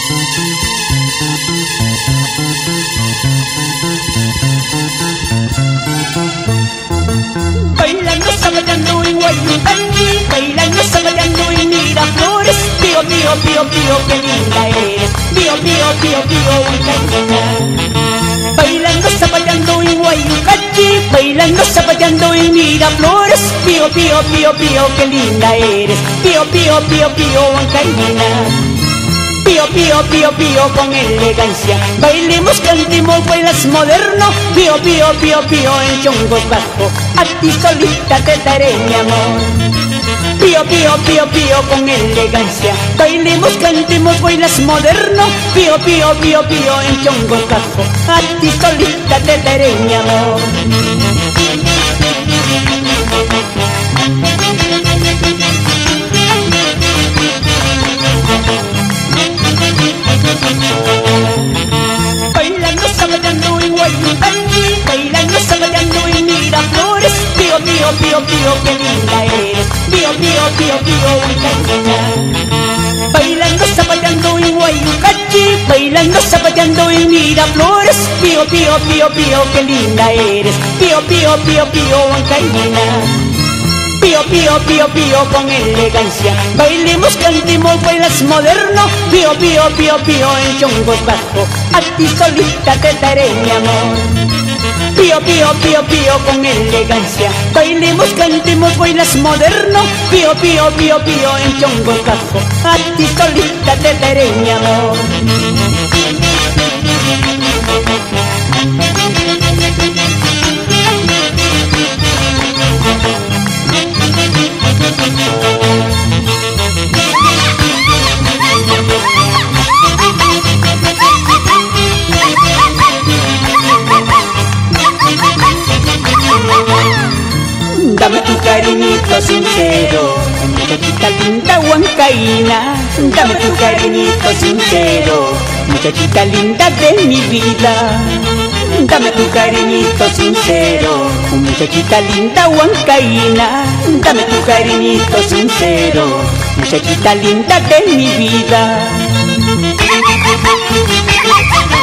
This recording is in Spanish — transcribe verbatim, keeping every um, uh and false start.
Bailando, zapateando y guayucani, bailando, zapateando y Miraflores. Pío, pío, pío, pío, qué linda eres. Pío, pío, pío, pío, huancaína. Bailando, zapateando y guayucani, bailando, zapateando y Miraflores. Pío, pío, pío, pío, qué linda eres. Pío, pío, pío, pío, huancaína. Pío, pío, pío, pío, con elegancia. Bailemos, cantemos, bailas moderno. Pío, pío, pío, pío, en chongos bajo. A ti solita te daré mi amor. Pío, pío, pío, pío, con elegancia. Bailemos, cantemos, bailas moderno. Pío, pío, pío, pío, en chongos bajo. A ti solita te daré mi amor. Bailando, zapateando y guayucani, bailando, zapateando y Miraflores. Pío, pío, pío, pío, qué linda eres. Pío, pío, pío, pío, huancaína. Bailando, zapateando y guayucani, bailando, zapateando y Miraflores. Pío, pío, pío, pío, qué linda eres. Pío, pío, pío, pío, huancaína. Pío, pío, pío, pío, con elegancia. Bailemos, cantemos, bailas moderno. Pío, pío, pío, pío, en chongos bajo. A ti solita te daré mi amor. Pío, pío, pío, pío, con elegancia. Bailemos, cantemos, bailas moderno. Pío, pío, pío, pío, en chongos bajo. A ti solita te daré mi amor. Dame tu cariñito sincero, muchachita linda huancaína. Dame tu cariñito sincero, muchachita linda de mi vida. Dame tu cariñito sincero, muchachita linda huancaína. Dame tu cariñito sincero, muchachita linda de mi vida.